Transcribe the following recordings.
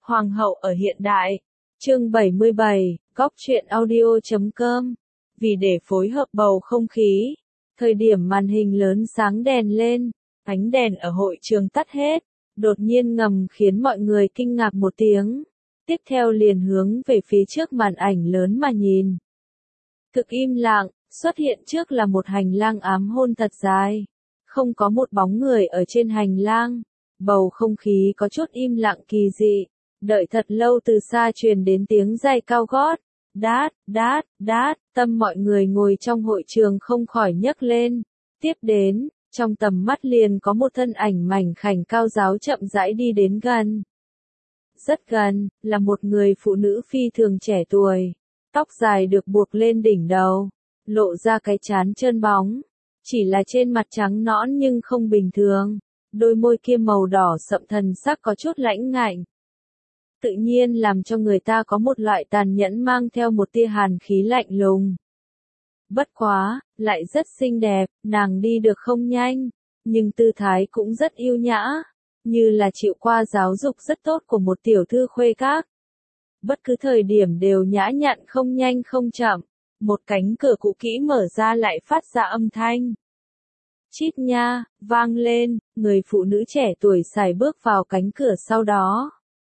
Hoàng hậu ở hiện đại. Chương 77, Góc truyện audio.com. Vì để phối hợp bầu không khí, thời điểm màn hình lớn sáng đèn lên, ánh đèn ở hội trường tắt hết, đột nhiên ngầm khiến mọi người kinh ngạc một tiếng. Tiếp theo liền hướng về phía trước màn ảnh lớn mà nhìn. Thực im lặng, xuất hiện trước là một hành lang ám hôn thật dài. Không có một bóng người ở trên hành lang. Bầu không khí có chút im lặng kỳ dị. Đợi thật lâu từ xa truyền đến tiếng giày cao gót. Đát, đát, đát, tâm mọi người ngồi trong hội trường không khỏi nhấc lên. Tiếp đến, trong tầm mắt liền có một thân ảnh mảnh khảnh cao ráo chậm rãi đi đến gần. Rất gần, là một người phụ nữ phi thường trẻ tuổi. Tóc dài được buộc lên đỉnh đầu, lộ ra cái trán trơn bóng. Chỉ là trên mặt trắng nõn nhưng không bình thường. Đôi môi kia màu đỏ sậm thần sắc có chút lãnh ngạnh. Tự nhiên làm cho người ta có một loại tàn nhẫn mang theo một tia hàn khí lạnh lùng. Bất quá, lại rất xinh đẹp, nàng đi được không nhanh, nhưng tư thái cũng rất yêu nhã, như là chịu qua giáo dục rất tốt của một tiểu thư khuê các. Bất cứ thời điểm đều nhã nhặn không nhanh không chậm, một cánh cửa cũ kỹ mở ra lại phát ra âm thanh. Chít nha, vang lên, người phụ nữ trẻ tuổi sải bước vào cánh cửa sau đó.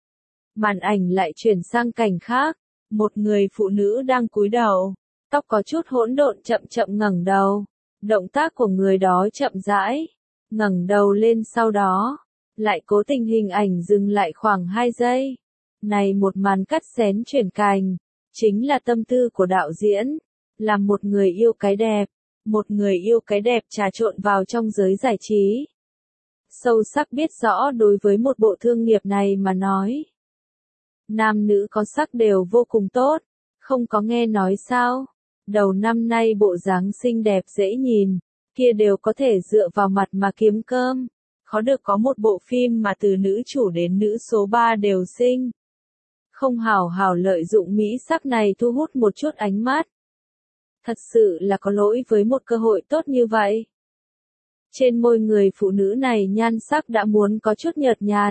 Màn ảnh lại chuyển sang cảnh khác, một người phụ nữ đang cúi đầu, tóc có chút hỗn độn chậm chậm ngẩng đầu, động tác của người đó chậm rãi, ngẩng đầu lên sau đó, lại cố tình hình ảnh dừng lại khoảng 2 giây. Này một màn cắt xén chuyển cành, chính là tâm tư của đạo diễn, là một người yêu cái đẹp, một người yêu cái đẹp trà trộn vào trong giới giải trí. Sâu sắc biết rõ đối với một bộ thương nghiệp này mà nói. Nam nữ có sắc đều vô cùng tốt, không có nghe nói sao, đầu năm nay bộ dáng xinh đẹp dễ nhìn, kia đều có thể dựa vào mặt mà kiếm cơm, khó được có một bộ phim mà từ nữ chủ đến nữ số 3 đều xinh. Không hảo hảo lợi dụng mỹ sắc này thu hút một chút ánh mắt. Thật sự là có lỗi với một cơ hội tốt như vậy. Trên môi người phụ nữ này nhan sắc đã muốn có chút nhợt nhạt.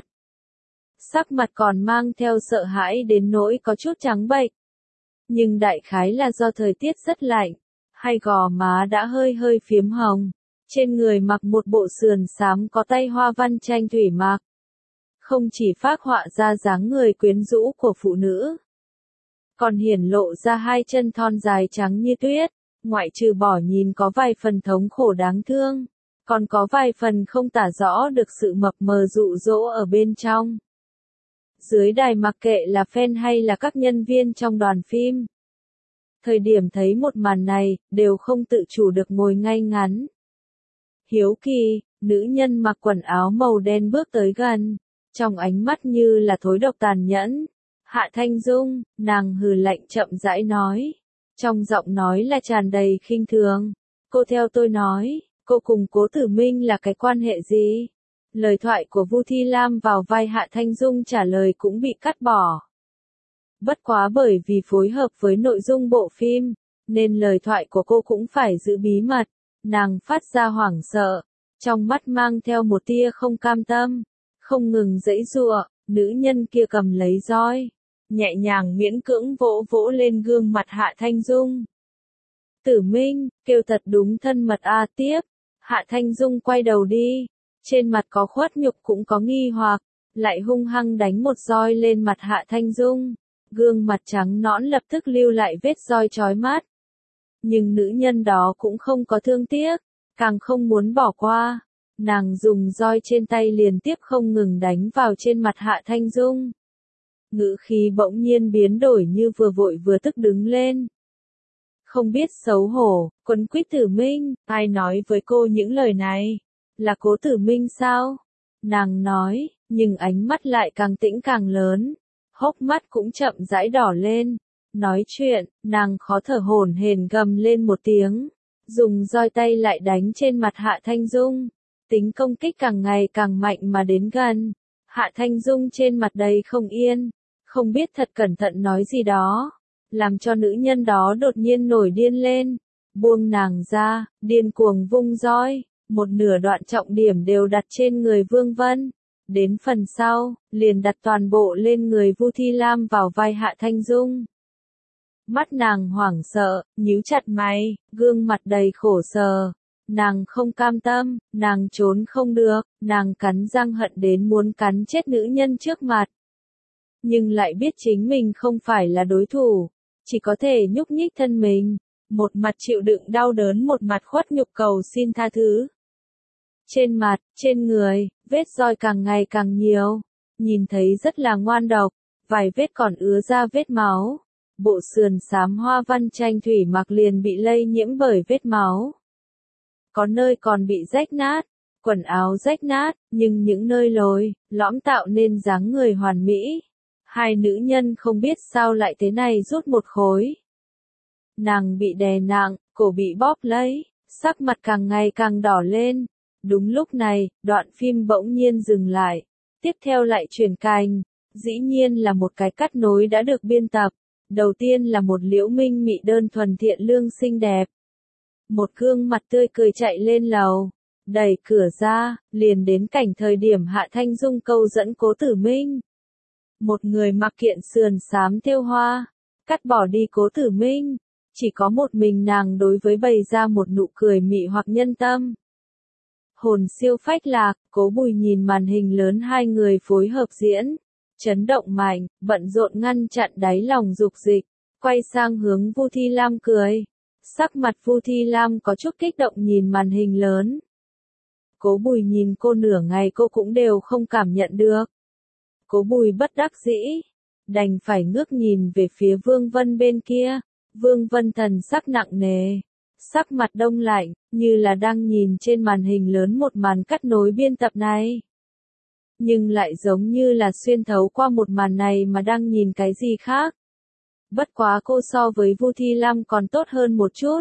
Sắc mặt còn mang theo sợ hãi đến nỗi có chút trắng bệch. Nhưng đại khái là do thời tiết rất lạnh, hay gò má đã hơi hơi phiếm hồng. Trên người mặc một bộ sườn xám có tay hoa văn tranh thủy mặc. Không chỉ phác họa ra dáng người quyến rũ của phụ nữ, còn hiển lộ ra hai chân thon dài trắng như tuyết, ngoại trừ bỏ nhìn có vài phần thống khổ đáng thương, còn có vài phần không tả rõ được sự mập mờ dụ dỗ ở bên trong. Dưới đài mặc kệ là fan hay là các nhân viên trong đoàn phim, thời điểm thấy một màn này, đều không tự chủ được ngồi ngay ngắn. Hiếu kỳ, nữ nhân mặc quần áo màu đen bước tới gần, trong ánh mắt như là thối độc tàn nhẫn. Hạ Thanh Dung, nàng hừ lạnh chậm rãi nói, trong giọng nói là tràn đầy khinh thường. Cô theo tôi nói, cô cùng Cố Tử Minh là cái quan hệ gì? Lời thoại của Vu Thi Lam vào vai Hạ Thanh Dung trả lời cũng bị cắt bỏ. Bất quá bởi vì phối hợp với nội dung bộ phim, nên lời thoại của cô cũng phải giữ bí mật. Nàng phát ra hoảng sợ, trong mắt mang theo một tia không cam tâm, không ngừng giãy giụa. Nữ nhân kia cầm lấy roi, nhẹ nhàng miễn cưỡng vỗ vỗ lên gương mặt Hạ Thanh Dung. Tử Minh, kêu thật đúng thân mật a. Tiếp, Hạ Thanh Dung quay đầu đi, trên mặt có khuất nhục cũng có nghi hoặc, lại hung hăng đánh một roi lên mặt Hạ Thanh Dung. Gương mặt trắng nõn lập tức lưu lại vết roi chói mắt. Nhưng nữ nhân đó cũng không có thương tiếc, càng không muốn bỏ qua. Nàng dùng roi trên tay liên tiếp không ngừng đánh vào trên mặt Hạ Thanh Dung. Ngữ khí bỗng nhiên biến đổi như vừa vội vừa tức đứng lên. Không biết xấu hổ, quấn quýt Tử Minh, ai nói với cô những lời này? Là Cố Tử Minh sao? Nàng nói, nhưng ánh mắt lại càng tĩnh càng lớn. Hốc mắt cũng chậm rãi đỏ lên. Nói chuyện, nàng khó thở hổn hển gầm lên một tiếng. Dùng roi tay lại đánh trên mặt Hạ Thanh Dung. Tính công kích càng ngày càng mạnh mà đến gần. Hạ Thanh Dung trên mặt đầy không yên, không biết thật cẩn thận nói gì đó, làm cho nữ nhân đó đột nhiên nổi điên lên, buông nàng ra, điên cuồng vung roi, một nửa đoạn trọng điểm đều đặt trên người Vương Vân. Đến phần sau, liền đặt toàn bộ lên người Vu Thi Lam vào vai Hạ Thanh Dung. Mắt nàng hoảng sợ, nhíu chặt mày, gương mặt đầy khổ sở. Nàng không cam tâm, nàng trốn không được, nàng cắn răng hận đến muốn cắn chết nữ nhân trước mặt. Nhưng lại biết chính mình không phải là đối thủ, chỉ có thể nhúc nhích thân mình, một mặt chịu đựng đau đớn, một mặt khuất nhục cầu xin tha thứ. Trên mặt, trên người, vết roi càng ngày càng nhiều, nhìn thấy rất là ngoan độc, vài vết còn ứa ra vết máu. Bộ sườn xám hoa văn tranh thủy mặc liền bị lây nhiễm bởi vết máu. Có nơi còn bị rách nát, quần áo rách nát, nhưng những nơi lồi, lõm tạo nên dáng người hoàn mỹ. Hai nữ nhân không biết sao lại thế này rút một khối. Nàng bị đè nặng, cổ bị bóp lấy, sắc mặt càng ngày càng đỏ lên. Đúng lúc này, đoạn phim bỗng nhiên dừng lại. Tiếp theo lại chuyển cành, dĩ nhiên là một cái cắt nối đã được biên tập. Đầu tiên là một Liễu Minh Mị đơn thuần thiện lương xinh đẹp. Một gương mặt tươi cười chạy lên lầu, đẩy cửa ra, liền đến cảnh thời điểm Hạ Thanh Dung câu dẫn Cố Tử Minh. Một người mặc kiện sườn xám thêu hoa, cắt bỏ đi Cố Tử Minh, chỉ có một mình nàng đối với bày ra một nụ cười mị hoặc nhân tâm. Hồn siêu phách lạc, Cố Bùi nhìn màn hình lớn hai người phối hợp diễn. Chấn động mạnh, bận rộn ngăn chặn đáy lòng dục dịch, quay sang hướng Vu Thi Lam cười. Sắc mặt Vu Thi Lam có chút kích động nhìn màn hình lớn. Cố Bùi nhìn cô nửa ngày cô cũng đều không cảm nhận được. Cố Bùi bất đắc dĩ, đành phải ngước nhìn về phía Vương Vân bên kia. Vương Vân thần sắc nặng nề, sắc mặt đông lạnh, như là đang nhìn trên màn hình lớn một màn cắt nối biên tập này. Nhưng lại giống như là xuyên thấu qua một màn này mà đang nhìn cái gì khác. Bất quá cô so với Vu Thi Lam còn tốt hơn một chút.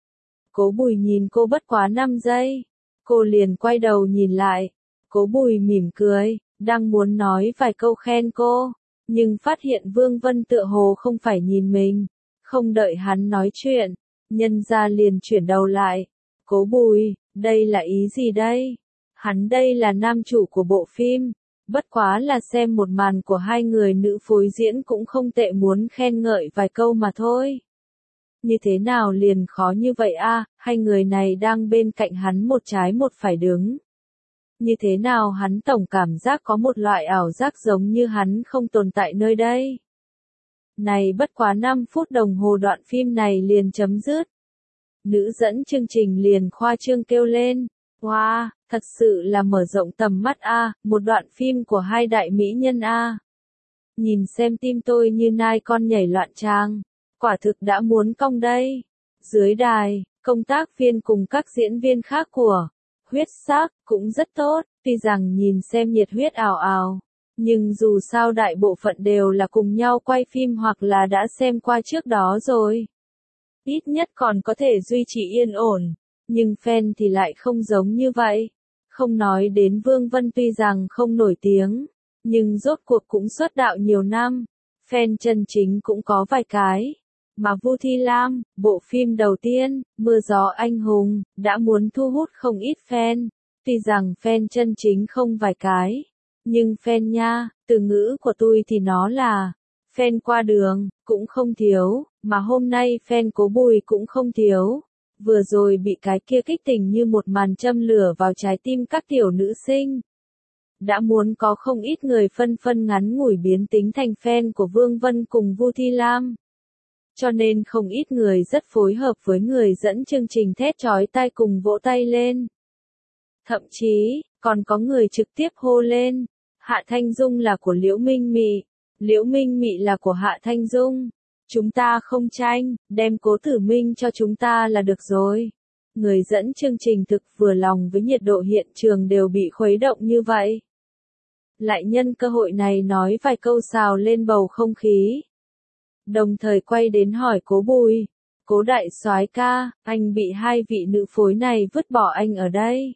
Cố Bùi nhìn cô bất quá 5 giây. Cô liền quay đầu nhìn lại. Cố Bùi mỉm cười, đang muốn nói vài câu khen cô. Nhưng phát hiện Vương Vân tựa hồ không phải nhìn mình. Không đợi hắn nói chuyện, nhân ra liền chuyển đầu lại. Cố Bùi, đây là ý gì đây? Hắn đây là nam chủ của bộ phim, bất quá là xem một màn của hai người nữ phối diễn cũng không tệ, muốn khen ngợi vài câu mà thôi. Như thế nào liền khó như vậy a? Hai người này đang bên cạnh hắn một trái một phải đứng. Như thế nào hắn tổng cảm giác có một loại ảo giác giống như hắn không tồn tại nơi đây. Này bất quá 5 phút đồng hồ đoạn phim này liền chấm dứt. Nữ dẫn chương trình liền khoa trương kêu lên. Wow, thật sự là mở rộng tầm mắt a, một đoạn phim của hai đại mỹ nhân a. Nhìn xem tim tôi như nai con nhảy loạn trang, quả thực đã muốn cong đây. Dưới đài, công tác viên cùng các diễn viên khác của Huyết Sắc cũng rất tốt, tuy rằng nhìn xem nhiệt huyết ào ào, nhưng dù sao đại bộ phận đều là cùng nhau quay phim hoặc là đã xem qua trước đó rồi. Ít nhất còn có thể duy trì yên ổn. Nhưng fan thì lại không giống như vậy. Không nói đến Vương Vân tuy rằng không nổi tiếng, nhưng rốt cuộc cũng xuất đạo nhiều năm. Fan chân chính cũng có vài cái. Mà Vu Thi Lam, bộ phim đầu tiên, Mưa Gió Anh Hùng, đã muốn thu hút không ít fan. Tuy rằng fan chân chính không vài cái. Nhưng fan nha, từ ngữ của tôi thì nó là fan qua đường, cũng không thiếu. Mà hôm nay fan Cố Bùi cũng không thiếu. Vừa rồi bị cái kia kích tình như một màn châm lửa vào trái tim các tiểu nữ sinh. Đã muốn có không ít người phân phân ngắn ngủi biến tính thành fan của Vương Vân cùng Vu Thi Lam. Cho nên không ít người rất phối hợp với người dẫn chương trình thét chói tai cùng vỗ tay lên. Thậm chí, còn có người trực tiếp hô lên. Hạ Thanh Dung là của Liễu Minh Mị, Liễu Minh Mị là của Hạ Thanh Dung. Chúng ta không tranh, đem Cố Tử Minh cho chúng ta là được rồi. Người dẫn chương trình thực vừa lòng với nhiệt độ hiện trường đều bị khuấy động như vậy. Lại nhân cơ hội này nói vài câu xào lên bầu không khí. Đồng thời quay đến hỏi Cố Bùi. Cố đại soái ca, anh bị hai vị nữ phối này vứt bỏ anh ở đây.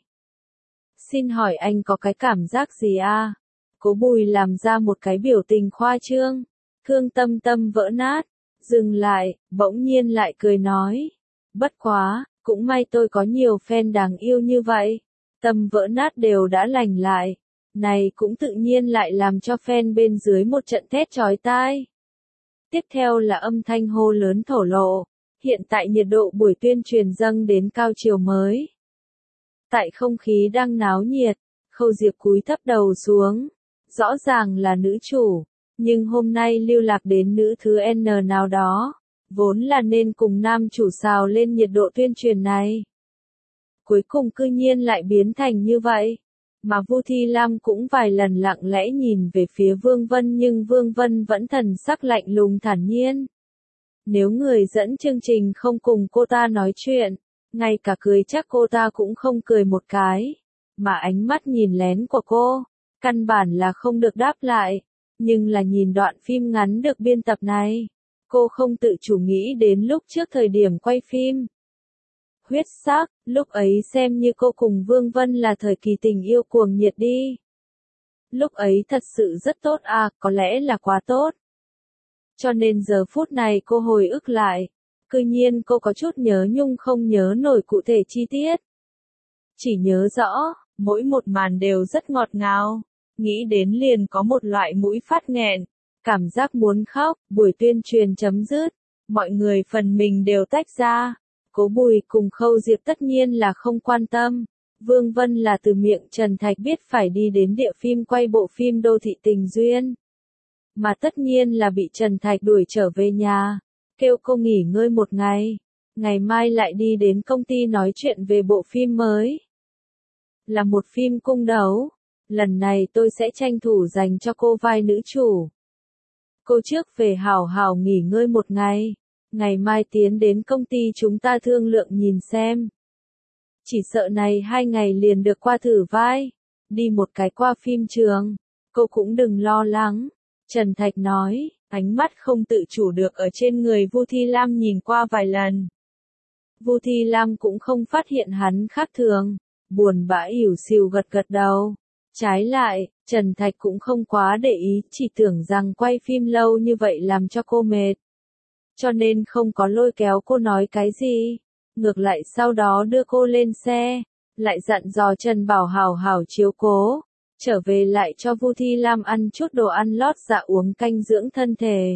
Xin hỏi anh có cái cảm giác gì a? Cố Bùi làm ra một cái biểu tình khoa trương. Thương Tâm tâm vỡ nát. Dừng lại, bỗng nhiên lại cười nói. Bất quá, cũng may tôi có nhiều fan đáng yêu như vậy. Tâm vỡ nát đều đã lành lại. Này cũng tự nhiên lại làm cho fan bên dưới một trận thét chói tai. Tiếp theo là âm thanh hô lớn thổ lộ. Hiện tại nhiệt độ buổi tuyên truyền dâng đến cao chiều mới. Tại không khí đang náo nhiệt, Khâu Diệp cúi thấp đầu xuống. Rõ ràng là nữ chủ, nhưng hôm nay lưu lạc đến nữ thứ N nào đó, vốn là nên cùng nam chủ xào lên nhiệt độ tuyên truyền này. Cuối cùng cư nhiên lại biến thành như vậy. Mà Vu Thi Lam cũng vài lần lặng lẽ nhìn về phía Vương Vân nhưng Vương Vân vẫn thần sắc lạnh lùng thản nhiên. Nếu người dẫn chương trình không cùng cô ta nói chuyện, ngay cả cười chắc cô ta cũng không cười một cái, mà ánh mắt nhìn lén của cô, căn bản là không được đáp lại, nhưng là nhìn đoạn phim ngắn được biên tập này, cô không tự chủ nghĩ đến lúc trước thời điểm quay phim. Huyết sắc, lúc ấy xem như cô cùng Vương Vân là thời kỳ tình yêu cuồng nhiệt đi. Lúc ấy thật sự rất tốt à, có lẽ là quá tốt. Cho nên giờ phút này cô hồi ức lại, cư nhiên cô có chút nhớ nhung không nhớ nổi cụ thể chi tiết. Chỉ nhớ rõ, mỗi một màn đều rất ngọt ngào, nghĩ đến liền có một loại mũi phát nghẹn, cảm giác muốn khóc, buổi tuyên truyền chấm dứt, mọi người phần mình đều tách ra. Cố Bùi cùng Khâu Diệp tất nhiên là không quan tâm. Vương Vân là từ miệng Trần Thạch biết phải đi đến địa phim quay bộ phim Đô thị tình duyên. Mà tất nhiên là bị Trần Thạch đuổi trở về nhà, kêu cô nghỉ ngơi một ngày. Ngày mai lại đi đến công ty nói chuyện về bộ phim mới. Là một phim cung đấu. Lần này tôi sẽ tranh thủ dành cho cô vai nữ chủ. Cô trước về hảo hảo nghỉ ngơi một ngày. Ngày mai tiến đến công ty chúng ta thương lượng nhìn xem. Chỉ sợ này 2 ngày liền được qua thử vai. Đi một cái qua phim trường. Cô cũng đừng lo lắng. Trần Thạch nói, ánh mắt không tự chủ được ở trên người Vu Thi Lam nhìn qua vài lần. Vu Thi Lam cũng không phát hiện hắn khác thường. Buồn bã ỉu xìu gật gật đầu. Trái lại, Trần Thạch cũng không quá để ý, chỉ tưởng rằng quay phim lâu như vậy làm cho cô mệt. Cho nên không có lôi kéo cô nói cái gì. Ngược lại sau đó đưa cô lên xe, lại dặn dò Trần Bảo hảo hảo chiếu cố, trở về lại cho Vu Thi Lam ăn chút đồ ăn lót dạ uống canh dưỡng thân thể.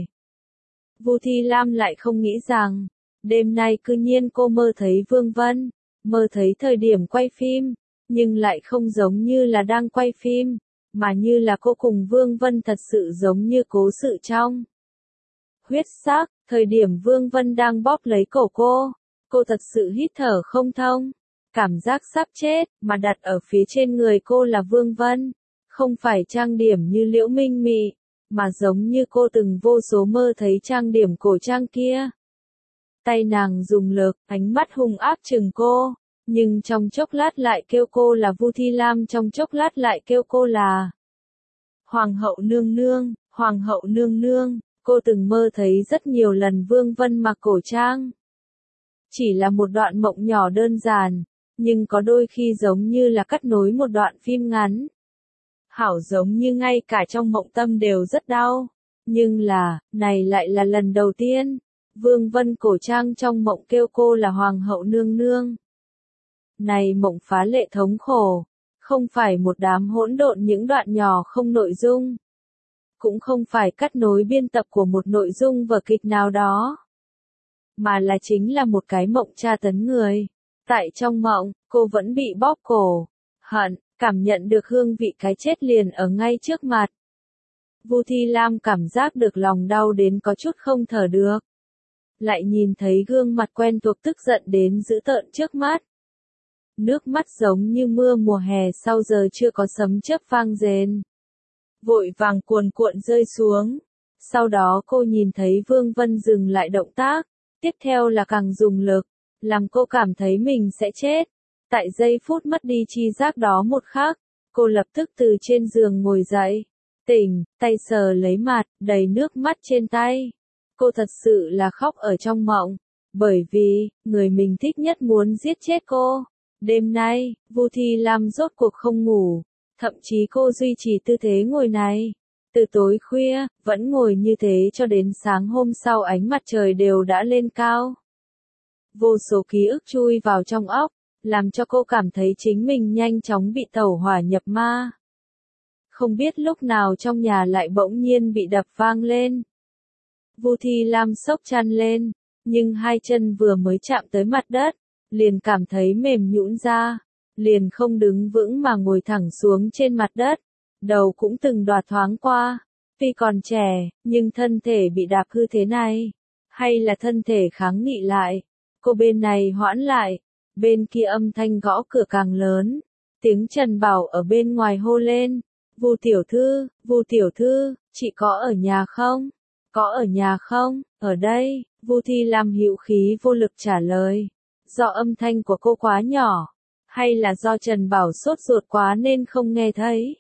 Vu Thi Lam lại không nghĩ rằng, đêm nay cư nhiên cô mơ thấy Vương Vân, mơ thấy thời điểm quay phim, nhưng lại không giống như là đang quay phim, mà như là cô cùng Vương Vân thật sự giống như cố sự trong. Huyết sắc, thời điểm Vương Vân đang bóp lấy cổ cô thật sự hít thở không thông, cảm giác sắp chết, mà đặt ở phía trên người cô là Vương Vân, không phải trang điểm như Liễu Minh Mị, mà giống như cô từng vô số mơ thấy trang điểm cổ trang kia. Tay nàng dùng lực, ánh mắt hung ác chừng cô, nhưng trong chốc lát lại kêu cô là Vu Thi Lam, trong chốc lát lại kêu cô là Hoàng hậu nương nương, Hoàng hậu nương nương. Cô từng mơ thấy rất nhiều lần Vương Vân mặc cổ trang. Chỉ là một đoạn mộng nhỏ đơn giản, nhưng có đôi khi giống như là cắt nối một đoạn phim ngắn. Hảo giống như ngay cả trong mộng tâm đều rất đau. Nhưng là, này lại là lần đầu tiên, Vương Vân cổ trang trong mộng kêu cô là Hoàng hậu nương nương. Này mộng phá lệ thống khổ, không phải một đám hỗn độn những đoạn nhỏ không nội dung. Cũng không phải cắt nối biên tập của một nội dung vở kịch nào đó, mà là chính là một cái mộng tra tấn người. Tại trong mộng, cô vẫn bị bóp cổ, hận, cảm nhận được hương vị cái chết liền ở ngay trước mặt. Vu Thi Lam cảm giác được lòng đau đến có chút không thở được. Lại nhìn thấy gương mặt quen thuộc tức giận đến dữ tợn trước mắt. Nước mắt giống như mưa mùa hè sau giờ chưa có sấm chớp vang rền. Vội vàng cuồn cuộn rơi xuống. Sau đó cô nhìn thấy Vương Vân dừng lại động tác, tiếp theo là càng dùng lực, làm cô cảm thấy mình sẽ chết. Tại giây phút mất đi tri giác đó một khắc, cô lập tức từ trên giường ngồi dậy, tỉnh, tay sờ lấy mặt, đầy nước mắt trên tay. Cô thật sự là khóc ở trong mộng, bởi vì, người mình thích nhất muốn giết chết cô. Đêm nay, Vu Thi Lam rốt cuộc không ngủ. Thậm chí cô duy trì tư thế ngồi này. Từ tối khuya, vẫn ngồi như thế cho đến sáng hôm sau ánh mặt trời đều đã lên cao. Vô số ký ức chui vào trong óc, làm cho cô cảm thấy chính mình nhanh chóng bị tẩu hỏa nhập ma. Không biết lúc nào trong nhà lại bỗng nhiên bị đập vang lên. Vu Thi Lam xốc chăn lên, nhưng hai chân vừa mới chạm tới mặt đất, liền cảm thấy mềm nhũn ra, liền không đứng vững mà ngồi thẳng xuống trên mặt đất, đầu cũng từng đoạt thoáng qua. Tuy còn trẻ, nhưng thân thể bị đạp hư thế này, hay là thân thể kháng nghị lại. Cô bên này hoãn lại, bên kia âm thanh gõ cửa càng lớn, tiếng Trần Bảo ở bên ngoài hô lên, Vu tiểu thư, chị có ở nhà không? Có ở nhà không? Ở đây, Vu Thi Lam hữu khí vô lực trả lời. Do âm thanh của cô quá nhỏ, hay là do Trần Bảo sốt ruột quá nên không nghe thấy?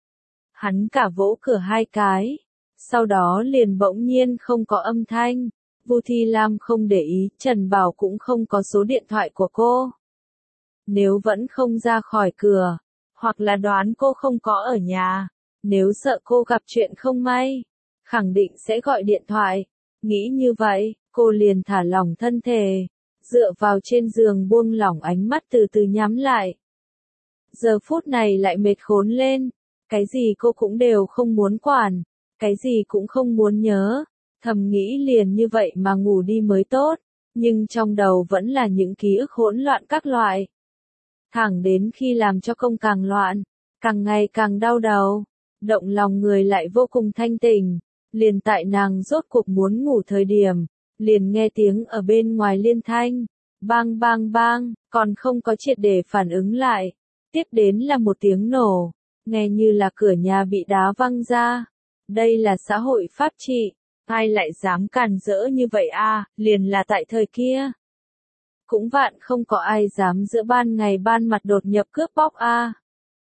Hắn cả vỗ cửa hai cái, sau đó liền bỗng nhiên không có âm thanh. Vu Thi Lam không để ý, Trần Bảo cũng không có số điện thoại của cô. Nếu vẫn không ra khỏi cửa, hoặc là đoán cô không có ở nhà, nếu sợ cô gặp chuyện không may, khẳng định sẽ gọi điện thoại. Nghĩ như vậy, cô liền thả lỏng thân thể, dựa vào trên giường buông lỏng ánh mắt từ từ nhắm lại. Giờ phút này lại mệt khốn lên, cái gì cô cũng đều không muốn quản, cái gì cũng không muốn nhớ, thầm nghĩ liền như vậy mà ngủ đi mới tốt, nhưng trong đầu vẫn là những ký ức hỗn loạn các loại. Thẳng đến khi làm cho công càng loạn, càng ngày càng đau đầu, động lòng người lại vô cùng thanh tỉnh, liền tại nàng rốt cuộc muốn ngủ thời điểm, liền nghe tiếng ở bên ngoài liên thanh, bang bang bang, còn không có triệt để phản ứng lại, tiếp đến là một tiếng nổ, nghe như là cửa nhà bị đá văng ra. Đây là xã hội pháp trị, ai lại dám càn rỡ như vậy a? Liền là tại thời kia, cũng vạn không có ai dám giữa ban ngày ban mặt đột nhập cướp bóc a.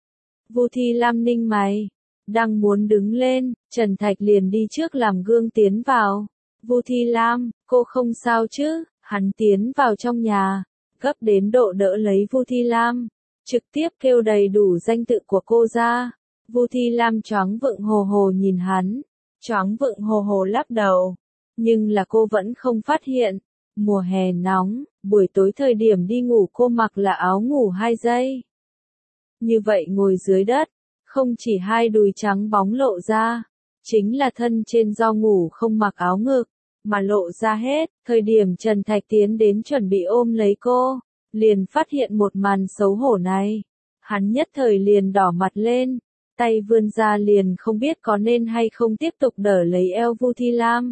Vu Thi Lam ninh mày, đang muốn đứng lên, Trần Thạch liền đi trước làm gương tiến vào. Vu Thi Lam, cô không sao chứ? Hắn tiến vào trong nhà, gấp đến độ đỡ lấy Vu Thi Lam, trực tiếp kêu đầy đủ danh tự của cô ra. Vu Thi Lam choáng vựng hồ hồ nhìn hắn, choáng vựng hồ hồ lắc đầu, nhưng là cô vẫn không phát hiện. Mùa hè nóng, buổi tối thời điểm đi ngủ cô mặc là áo ngủ 2 giây. Như vậy ngồi dưới đất, không chỉ hai đùi trắng bóng lộ ra, chính là thân trên do ngủ không mặc áo ngực, mà lộ ra hết. Thời điểm Trần Thạch tiến đến chuẩn bị ôm lấy cô, liền phát hiện một màn xấu hổ này. Hắn nhất thời liền đỏ mặt lên, tay vươn ra liền không biết có nên hay không tiếp tục đỡ lấy eo Vu Thi Lam.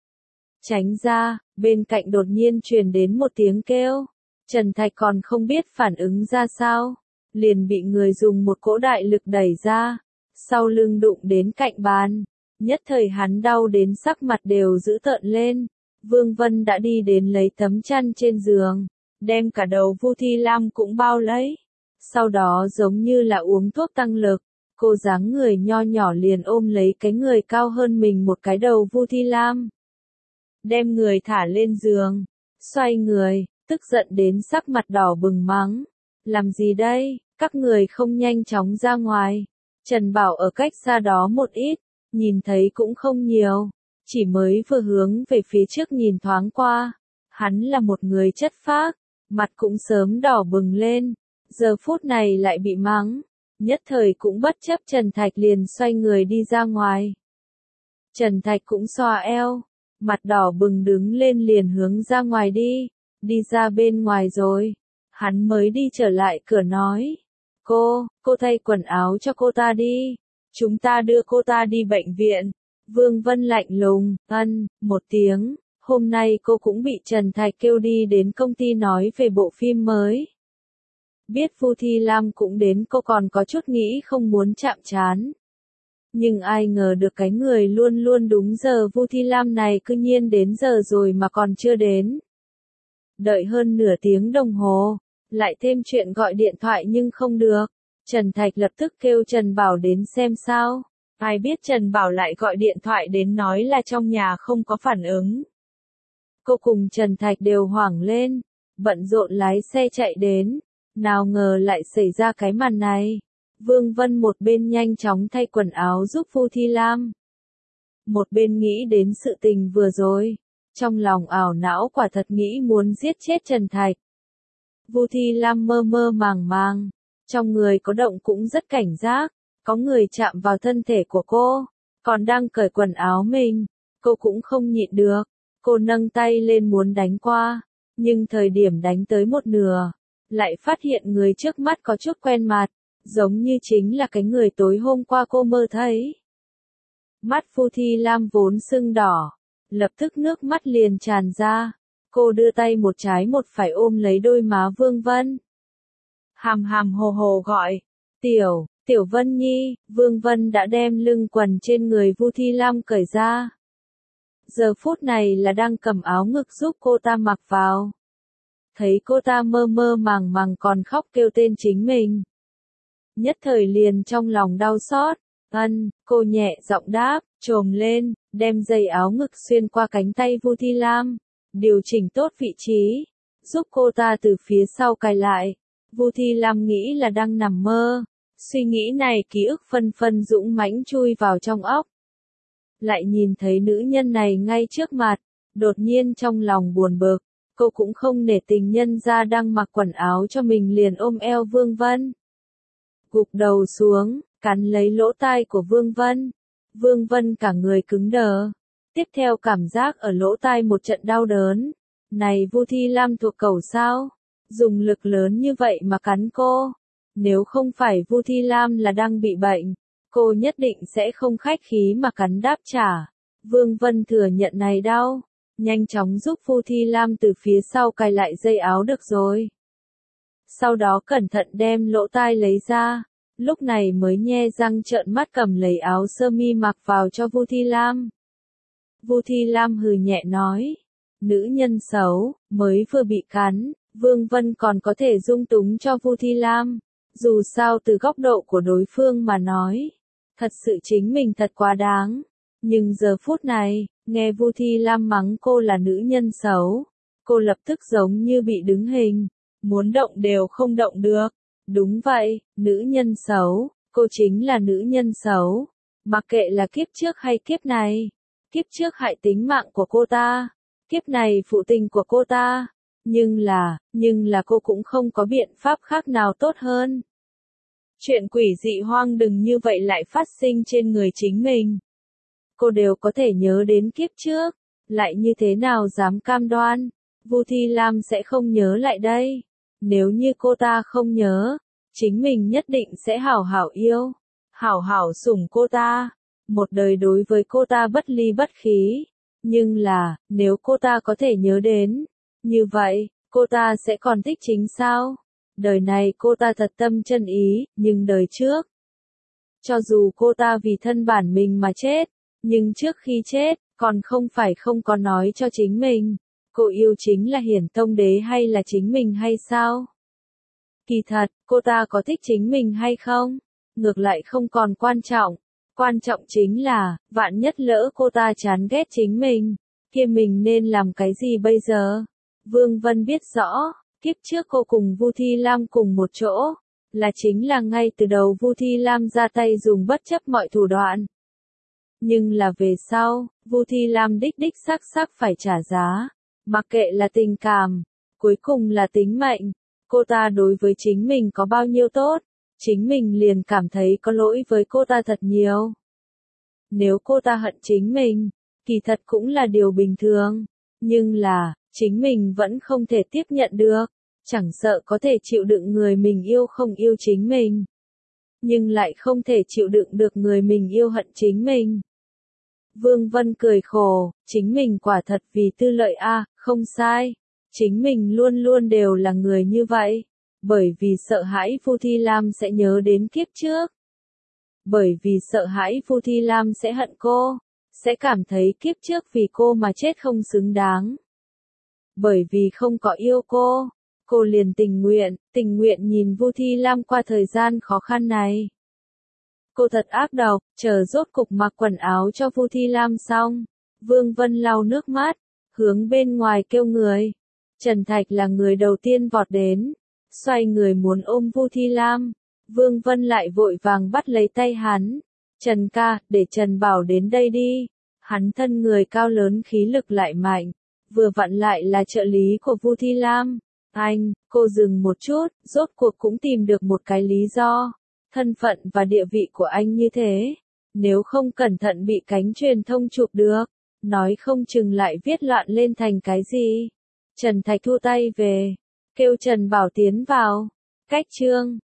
Tránh ra, bên cạnh đột nhiên truyền đến một tiếng kêu. Trần Thạch còn không biết phản ứng ra sao, liền bị người dùng một cỗ đại lực đẩy ra, sau lưng đụng đến cạnh bàn. Nhất thời hắn đau đến sắc mặt đều dữ tợn lên. Vương Vân đã đi đến lấy tấm chăn trên giường, đem cả đầu Vu Thi Lam cũng bao lấy. Sau đó giống như là uống thuốc tăng lực, cô dáng người nho nhỏ liền ôm lấy cái người cao hơn mình một cái đầu Vu Thi Lam, đem người thả lên giường, xoay người, tức giận đến sắc mặt đỏ bừng mắng. Làm gì đây, các người không nhanh chóng ra ngoài. Trần Bảo ở cách xa đó một ít, nhìn thấy cũng không nhiều, chỉ mới vừa hướng về phía trước nhìn thoáng qua. Hắn là một người chất phác, mặt cũng sớm đỏ bừng lên, giờ phút này lại bị mắng, nhất thời cũng bất chấp Trần Thạch liền xoay người đi ra ngoài. Trần Thạch cũng xoa eo, mặt đỏ bừng đứng lên liền hướng ra ngoài đi ra bên ngoài rồi. Hắn mới đi trở lại cửa nói, cô thay quần áo cho cô ta đi, chúng ta đưa cô ta đi bệnh viện. Vương Vân lạnh lùng, một tiếng, hôm nay cô cũng bị Trần Thạch kêu đi đến công ty nói về bộ phim mới. Biết Vu Thi Lam cũng đến cô còn có chút nghĩ không muốn chạm trán. Nhưng ai ngờ được cái người luôn luôn đúng giờ Vu Thi Lam này cư nhiên đến giờ rồi mà còn chưa đến. Đợi hơn nửa tiếng đồng hồ, lại thêm chuyện gọi điện thoại nhưng không được. Trần Thạch lập tức kêu Trần Bảo đến xem sao. Ai biết Trần Bảo lại gọi điện thoại đến nói là trong nhà không có phản ứng. Cô cùng Trần Thạch đều hoảng lên, bận rộn lái xe chạy đến. Nào ngờ lại xảy ra cái màn này. Vương Vân một bên nhanh chóng thay quần áo giúp Vu Thi Lam, một bên nghĩ đến sự tình vừa rồi, trong lòng ảo não quả thật nghĩ muốn giết chết Trần Thạch. Vu Thi Lam mơ mơ màng màng, trong người có động cũng rất cảnh giác, có người chạm vào thân thể của cô, còn đang cởi quần áo mình. Cô cũng không nhịn được, cô nâng tay lên muốn đánh qua, nhưng thời điểm đánh tới một nửa, lại phát hiện người trước mắt có chút quen mặt, giống như chính là cái người tối hôm qua cô mơ thấy. Mắt Vu Thi Lam vốn sưng đỏ, lập tức nước mắt liền tràn ra, cô đưa tay một trái một phải ôm lấy đôi má Vương Vân. Hàm hàm hồ hồ gọi, Tiểu Vân Nhi. Vương Vân đã đem lưng quần trên người Vu Thi Lam cởi ra. Giờ phút này là đang cầm áo ngực giúp cô ta mặc vào. Thấy cô ta mơ mơ màng màng còn khóc kêu tên chính mình. Nhất thời liền trong lòng đau xót, cô nhẹ giọng đáp, chồm lên, đem dây áo ngực xuyên qua cánh tay Vu Thi Lam, điều chỉnh tốt vị trí, giúp cô ta từ phía sau cài lại. Vu Thi Lam nghĩ là đang nằm mơ, suy nghĩ này ký ức phân phân dũng mãnh chui vào trong óc. Lại nhìn thấy nữ nhân này ngay trước mặt, đột nhiên trong lòng buồn bực, cô cũng không nể tình nhân ra đang mặc quần áo cho mình liền ôm eo Vương Vân. Gục đầu xuống, cắn lấy lỗ tai của Vương Vân. Vương Vân cả người cứng đờ, tiếp theo cảm giác ở lỗ tai một trận đau đớn. Này Vu Thi Lam thuộc cẩu sao? Dùng lực lớn như vậy mà cắn cô. Nếu không phải Vu Thi Lam là đang bị bệnh, cô nhất định sẽ không khách khí mà cắn đáp trả. Vương Vân thừa nhận này đau, nhanh chóng giúp Vu Thi Lam từ phía sau cài lại dây áo được rồi. Sau đó cẩn thận đem lỗ tai lấy ra, lúc này mới nhe răng trợn mắt cầm lấy áo sơ mi mặc vào cho Vu Thi Lam. Vu Thi Lam hừ nhẹ nói, nữ nhân xấu, mới vừa bị cắn, Vương Vân còn có thể dung túng cho Vu Thi Lam. Dù sao từ góc độ của đối phương mà nói, thật sự chính mình thật quá đáng. Nhưng giờ phút này, nghe Vu Thi Lam mắng cô là nữ nhân xấu, cô lập tức giống như bị đứng hình, muốn động đều không động được. Đúng vậy, nữ nhân xấu, cô chính là nữ nhân xấu. Mặc kệ là kiếp trước hay kiếp này, kiếp trước hại tính mạng của cô ta, kiếp này phụ tình của cô ta. Nhưng là cô cũng không có biện pháp khác nào tốt hơn. Chuyện quỷ dị hoang đừng như vậy lại phát sinh trên người chính mình. Cô đều có thể nhớ đến kiếp trước, lại như thế nào dám cam đoan, Vu Thi Lam sẽ không nhớ lại đây. Nếu như cô ta không nhớ, chính mình nhất định sẽ hảo hảo yêu, hảo hảo sủng cô ta, một đời đối với cô ta bất ly bất khí. Nhưng là, nếu cô ta có thể nhớ đến, như vậy, cô ta sẽ còn thích chính sao? Đời này cô ta thật tâm chân ý, nhưng đời trước, cho dù cô ta vì thân bản mình mà chết, nhưng trước khi chết, còn không phải không có nói cho chính mình, cô yêu chính là Hiển Tông Đế hay là chính mình hay sao? Kỳ thật, cô ta có thích chính mình hay không? Ngược lại không còn quan trọng chính là, vạn nhất lỡ cô ta chán ghét chính mình, kia mình nên làm cái gì bây giờ? Vương Vân biết rõ, kiếp trước cô cùng Vu Thi Lam cùng một chỗ, là chính là ngay từ đầu Vu Thi Lam ra tay dùng bất chấp mọi thủ đoạn. Nhưng là về sau, Vu Thi Lam đích xác phải trả giá, mặc kệ là tình cảm, cuối cùng là tính mệnh. Cô ta đối với chính mình có bao nhiêu tốt, chính mình liền cảm thấy có lỗi với cô ta thật nhiều. Nếu cô ta hận chính mình, kỳ thật cũng là điều bình thường, nhưng là, chính mình vẫn không thể tiếp nhận được, chẳng sợ có thể chịu đựng người mình yêu không yêu chính mình, nhưng lại không thể chịu đựng được người mình yêu hận chính mình. Vương Vân cười khổ, chính mình quả thật vì tư lợi không sai, chính mình luôn luôn đều là người như vậy, bởi vì sợ hãi Vu Thi Lam sẽ nhớ đến kiếp trước. Bởi vì sợ hãi Vu Thi Lam sẽ hận cô, sẽ cảm thấy kiếp trước vì cô mà chết không xứng đáng. Bởi vì không có yêu cô liền tình nguyện nhìn Vu Thi Lam qua thời gian khó khăn này. Cô thật ác độc, chờ rốt cục mặc quần áo cho Vu Thi Lam xong, Vương Vân lau nước mắt, hướng bên ngoài kêu người. Trần Thạch là người đầu tiên vọt đến, xoay người muốn ôm Vu Thi Lam. Vương Vân lại vội vàng bắt lấy tay hắn. Trần ca, để Trần Bảo đến đây đi. Hắn thân người cao lớn khí lực lại mạnh, vừa vặn lại là trợ lý của Vu Thi Lam. Cô dừng một chút, rốt cuộc cũng tìm được một cái lý do. Thân phận và địa vị của anh như thế, nếu không cẩn thận bị cánh truyền thông chụp được, nói không chừng lại viết loạn lên thành cái gì. Trần Thạch thu tay về, kêu Trần Bảo tiến vào. Cách chương